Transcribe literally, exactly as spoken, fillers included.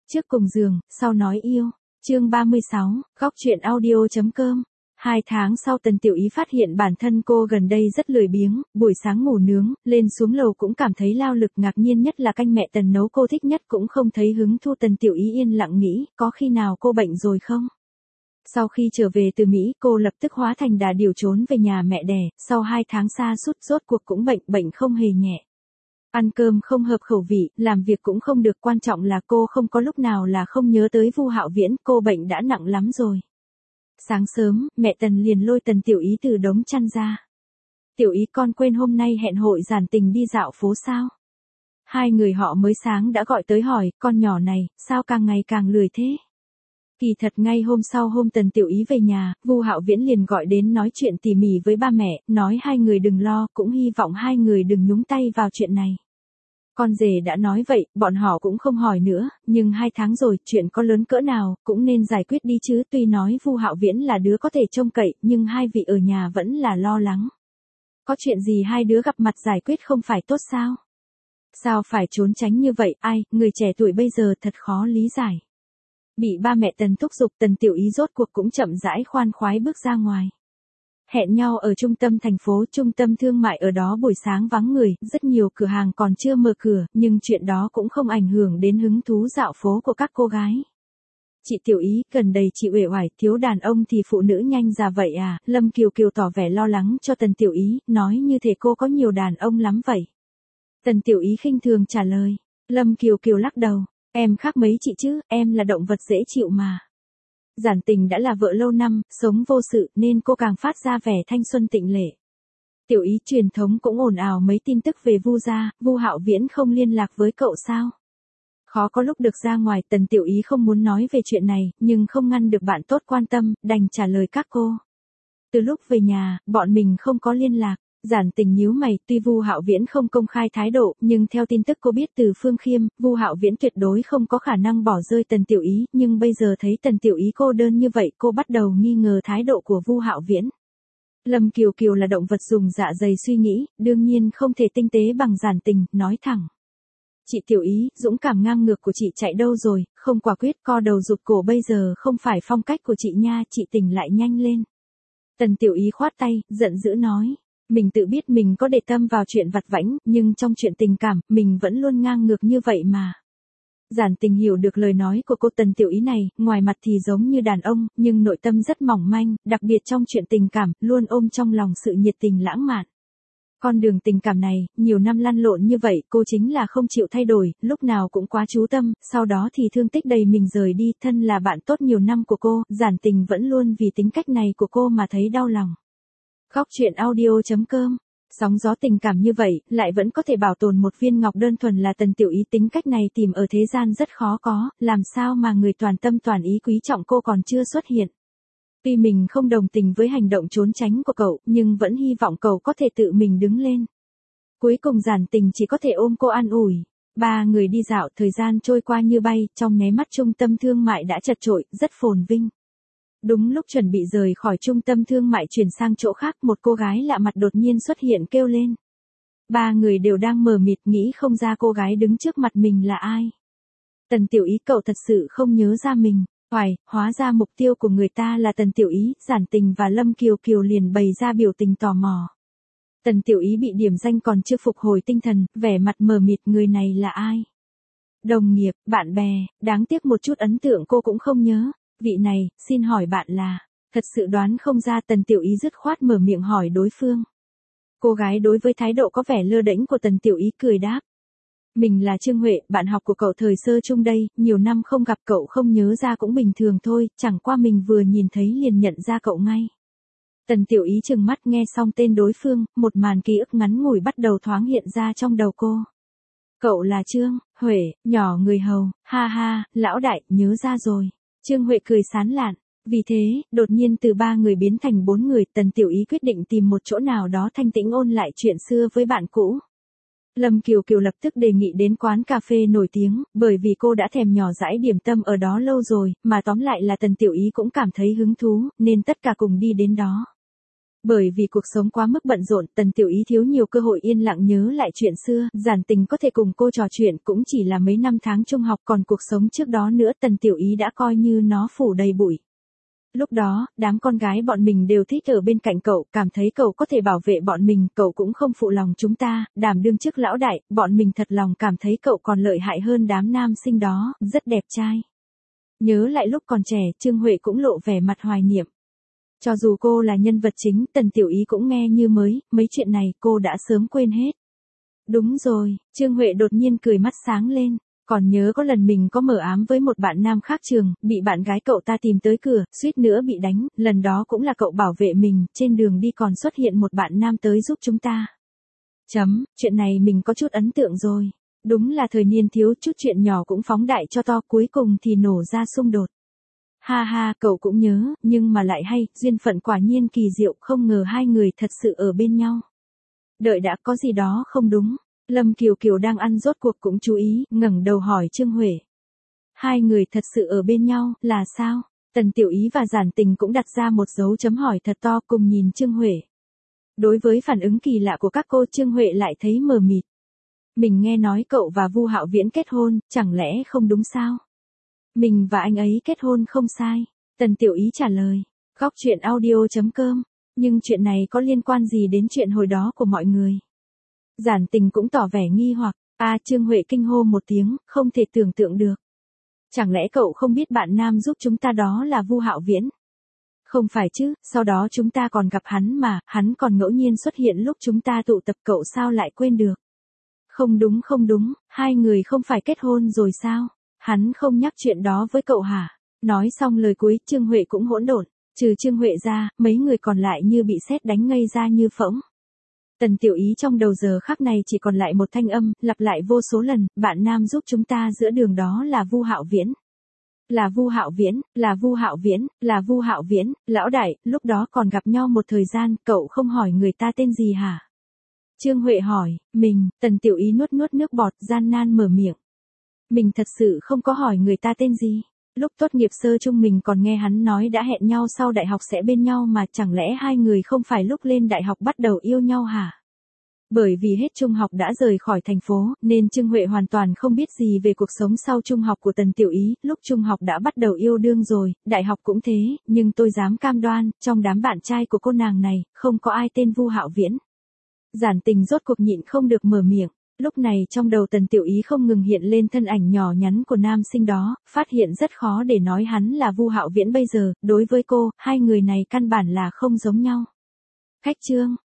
Trước cùng giường, sau nói yêu. Chương ba mươi sáu, góc truyện audio.com. Hai tháng sau Tần Tiểu Ý phát hiện bản thân cô gần đây rất lười biếng, buổi sáng ngủ nướng, lên xuống lầu cũng cảm thấy lao lực, ngạc nhiên nhất là canh mẹ Tần nấu cô thích nhất cũng không thấy hứng thu. Tần Tiểu Ý yên lặng nghĩ, có khi nào cô bệnh rồi không? Sau khi trở về từ Mỹ, cô lập tức hóa thành đà điểu trốn về nhà mẹ đẻ, sau hai tháng sa sút rốt cuộc cũng bệnh, bệnh không hề nhẹ. Ăn cơm không hợp khẩu vị, làm việc cũng không được, quan trọng là cô không có lúc nào là không nhớ tới Vu Hạo Viễn, cô bệnh đã nặng lắm rồi. Sáng sớm, mẹ Tần liền lôi Tần Tiểu Ý từ đống chăn ra. Tiểu Ý, con quên hôm nay hẹn hội Giản Tình đi dạo phố sao? Hai người họ mới sáng đã gọi tới hỏi, con nhỏ này, sao càng ngày càng lười thế? Kỳ thật ngay hôm sau hôm Tần Tiểu Ý về nhà, Vu Hạo Viễn liền gọi đến nói chuyện tỉ mỉ với ba mẹ, nói hai người đừng lo, cũng hy vọng hai người đừng nhúng tay vào chuyện này. Con rể đã nói vậy, bọn họ cũng không hỏi nữa, nhưng hai tháng rồi, chuyện có lớn cỡ nào, cũng nên giải quyết đi chứ. Tuy nói Vu Hạo Viễn là đứa có thể trông cậy, nhưng hai vị ở nhà vẫn là lo lắng. Có chuyện gì hai đứa gặp mặt giải quyết không phải tốt sao? Sao phải trốn tránh như vậy, ai, người trẻ tuổi bây giờ thật khó lý giải. Bị ba mẹ Tần thúc giục, Tần Tiểu Ý rốt cuộc cũng chậm rãi khoan khoái bước ra ngoài. Hẹn nhau ở trung tâm thành phố, trung tâm thương mại ở đó buổi sáng vắng người, rất nhiều cửa hàng còn chưa mở cửa, nhưng chuyện đó cũng không ảnh hưởng đến hứng thú dạo phố của các cô gái. Chị Tiểu Ý, gần đây chị uể oải, thiếu đàn ông thì phụ nữ nhanh già vậy à? Lâm Kiều Kiều tỏ vẻ lo lắng cho Tần Tiểu Ý, nói như thể cô có nhiều đàn ông lắm vậy. Tần Tiểu Ý khinh thường trả lời. Lâm Kiều Kiều lắc đầu, em khác mấy chị chứ, em là động vật dễ chịu mà. Giản Tình đã là vợ lâu năm, sống vô sự nên cô càng phát ra vẻ thanh xuân tịnh lệ. Tiểu Ý, truyền thống cũng ồn ào mấy tin tức về Vu gia, Vu Hạo Viễn không liên lạc với cậu sao? Khó có lúc được ra ngoài. Tần Tiểu Ý không muốn nói về chuyện này, nhưng không ngăn được bạn tốt quan tâm, đành trả lời các cô. Từ lúc về nhà, bọn mình không có liên lạc. Giản Tình nhíu mày, tuy Vu Hạo Viễn không công khai thái độ, nhưng theo tin tức cô biết từ Phương Khiêm, Vu Hạo Viễn tuyệt đối không có khả năng bỏ rơi Tần Tiểu Ý, nhưng bây giờ thấy Tần Tiểu Ý cô đơn như vậy, cô bắt đầu nghi ngờ thái độ của Vu Hạo Viễn. Lâm Kiều Kiều là động vật dùng dạ dày suy nghĩ, đương nhiên không thể tinh tế bằng Giản Tình, nói thẳng. Chị Tiểu Ý, dũng cảm ngang ngược của chị chạy đâu rồi, không quả quyết, co đầu rụt cổ bây giờ không phải phong cách của chị nha, chị tỉnh lại nhanh lên. Tần Tiểu Ý khoát tay, giận dữ nói. Mình tự biết mình có để tâm vào chuyện vặt vãnh, nhưng trong chuyện tình cảm, mình vẫn luôn ngang ngược như vậy mà. Giản Tình hiểu được lời nói của cô Tần Tiểu Ý này, ngoài mặt thì giống như đàn ông, nhưng nội tâm rất mỏng manh, đặc biệt trong chuyện tình cảm, luôn ôm trong lòng sự nhiệt tình lãng mạn. Con đường tình cảm này, nhiều năm lăn lộn như vậy, cô chính là không chịu thay đổi, lúc nào cũng quá chú tâm, sau đó thì thương tích đầy mình rời đi. Thân là bạn tốt nhiều năm của cô, Giản Tình vẫn luôn vì tính cách này của cô mà thấy đau lòng. Góc truyện audio.com. Sóng gió tình cảm như vậy, lại vẫn có thể bảo tồn một viên ngọc đơn thuần là Tần Tiểu Ý. Tính cách này tìm ở thế gian rất khó có, làm sao mà người toàn tâm toàn ý quý trọng cô còn chưa xuất hiện. Tuy mình không đồng tình với hành động trốn tránh của cậu, nhưng vẫn hy vọng cậu có thể tự mình đứng lên. Cuối cùng Giản Tình chỉ có thể ôm cô an ủi. Ba người đi dạo, thời gian trôi qua như bay, trong nháy mắt trung tâm thương mại đã chật chội, rất phồn vinh. Đúng lúc chuẩn bị rời khỏi trung tâm thương mại chuyển sang chỗ khác, một cô gái lạ mặt đột nhiên xuất hiện kêu lên. Ba người đều đang mờ mịt nghĩ không ra cô gái đứng trước mặt mình là ai. Tần Tiểu Ý, cậu thật sự không nhớ ra mình. Hoài, hóa ra mục tiêu của người ta là Tần Tiểu Ý. Giản Tình và Lâm Kiều Kiều liền bày ra biểu tình tò mò. Tần Tiểu Ý bị điểm danh còn chưa phục hồi tinh thần, vẻ mặt mờ mịt, người này là ai? Đồng nghiệp, bạn bè, đáng tiếc một chút ấn tượng cô cũng không nhớ. Vị này, xin hỏi bạn là, thật sự đoán không ra. Tần Tiểu Ý dứt khoát mở miệng hỏi đối phương. Cô gái đối với thái độ có vẻ lơ đễnh của Tần Tiểu Ý cười đáp. Mình là Trương Huệ, bạn học của cậu thời sơ chung đây, nhiều năm không gặp cậu không nhớ ra cũng bình thường thôi, chẳng qua mình vừa nhìn thấy liền nhận ra cậu ngay. Tần Tiểu Ý trừng mắt nghe xong tên đối phương, một màn ký ức ngắn ngủi bắt đầu thoáng hiện ra trong đầu cô. Cậu là Trương Huệ, nhỏ người hầu, ha ha, lão đại, nhớ ra rồi. Trương Huệ cười sán lạn. Vì thế, đột nhiên từ ba người biến thành bốn người, Tần Tiểu Ý quyết định tìm một chỗ nào đó thanh tĩnh ôn lại chuyện xưa với bạn cũ. Lâm Kiều Kiều lập tức đề nghị đến quán cà phê nổi tiếng, bởi vì cô đã thèm nhỏ dãi điểm tâm ở đó lâu rồi, mà tóm lại là Tần Tiểu Ý cũng cảm thấy hứng thú, nên tất cả cùng đi đến đó. Bởi vì cuộc sống quá mức bận rộn, Tần Tiểu Ý thiếu nhiều cơ hội yên lặng nhớ lại chuyện xưa, Giản Tình có thể cùng cô trò chuyện cũng chỉ là mấy năm tháng trung học, còn cuộc sống trước đó nữa Tần Tiểu Ý đã coi như nó phủ đầy bụi. Lúc đó, đám con gái bọn mình đều thích ở bên cạnh cậu, cảm thấy cậu có thể bảo vệ bọn mình, cậu cũng không phụ lòng chúng ta, đảm đương chức lão đại, bọn mình thật lòng cảm thấy cậu còn lợi hại hơn đám nam sinh đó, rất đẹp trai. Nhớ lại lúc còn trẻ, Trương Huệ cũng lộ vẻ mặt hoài niệm. Cho dù cô là nhân vật chính, Tần Tiểu Ý cũng nghe như mới, mấy chuyện này cô đã sớm quên hết. Đúng rồi, Trương Huệ đột nhiên cười mắt sáng lên. Còn nhớ có lần mình có mờ ám với một bạn nam khác trường, bị bạn gái cậu ta tìm tới cửa, suýt nữa bị đánh, lần đó cũng là cậu bảo vệ mình, trên đường đi còn xuất hiện một bạn nam tới giúp chúng ta. Chấm, chuyện này mình có chút ấn tượng rồi. Đúng là thời niên thiếu, chút chuyện nhỏ cũng phóng đại cho to, cuối cùng thì nổ ra xung đột. Ha ha, cậu cũng nhớ, nhưng mà lại hay, duyên phận quả nhiên kỳ diệu, không ngờ hai người thật sự ở bên nhau. Đợi đã, có gì đó không đúng. Lâm Kiều Kiều đang ăn rốt cuộc cũng chú ý, ngẩng đầu hỏi Trương Huệ. Hai người thật sự ở bên nhau, là sao? Tần Tiểu Ý và Giản Tình cũng đặt ra một dấu chấm hỏi thật to cùng nhìn Trương Huệ. Đối với phản ứng kỳ lạ của các cô, Trương Huệ lại thấy mờ mịt. Mình nghe nói cậu và Vu Hạo Viễn kết hôn, chẳng lẽ không đúng sao? Mình và anh ấy kết hôn không sai. Tần Tiểu Ý trả lời. Góc chuyện audio chấm com. Nhưng chuyện này có liên quan gì đến chuyện hồi đó của mọi người? Giản Tình cũng tỏ vẻ nghi hoặc. À, Trương Huệ kinh hô một tiếng, không thể tưởng tượng được. Chẳng lẽ cậu không biết bạn nam giúp chúng ta đó là Vu Hạo Viễn? Không phải chứ, sau đó chúng ta còn gặp hắn mà, hắn còn ngẫu nhiên xuất hiện lúc chúng ta tụ tập, cậu sao lại quên được? Không đúng không đúng, hai người không phải kết hôn rồi sao? Hắn không nhắc chuyện đó với cậu hả? Nói xong lời cuối, Trương Huệ cũng hỗn độn. Trừ Trương Huệ ra, mấy người còn lại như bị sét đánh ngây ra như phỗng. Tần Tiểu Ý trong đầu giờ khắc này chỉ còn lại một thanh âm, lặp lại vô số lần, bạn nam giúp chúng ta giữa đường đó là Vu Hạo Viễn. Là Vu Hạo Viễn, là Vu Hạo Viễn, là Vu Hạo Viễn, lão đại, lúc đó còn gặp nhau một thời gian, cậu không hỏi người ta tên gì hả? Trương Huệ hỏi, mình, Tần Tiểu Ý nuốt nuốt nước bọt, gian nan mở miệng. Mình thật sự không có hỏi người ta tên gì. Lúc tốt nghiệp sơ chung mình còn nghe hắn nói đã hẹn nhau sau đại học sẽ bên nhau mà, chẳng lẽ hai người không phải lúc lên đại học bắt đầu yêu nhau hả? Bởi vì hết trung học đã rời khỏi thành phố, nên Trương Huệ hoàn toàn không biết gì về cuộc sống sau trung học của Tần Tiểu Ý, lúc trung học đã bắt đầu yêu đương rồi, đại học cũng thế, nhưng tôi dám cam đoan, trong đám bạn trai của cô nàng này, không có ai tên Vu Hạo Viễn. Giản Tình rốt cuộc nhịn không được mở miệng. Lúc này trong đầu Tần Tiểu Ý không ngừng hiện lên thân ảnh nhỏ nhắn của nam sinh đó, phát hiện rất khó để nói hắn là Vu Hạo Viễn bây giờ, đối với cô, hai người này căn bản là không giống nhau. Khách trương,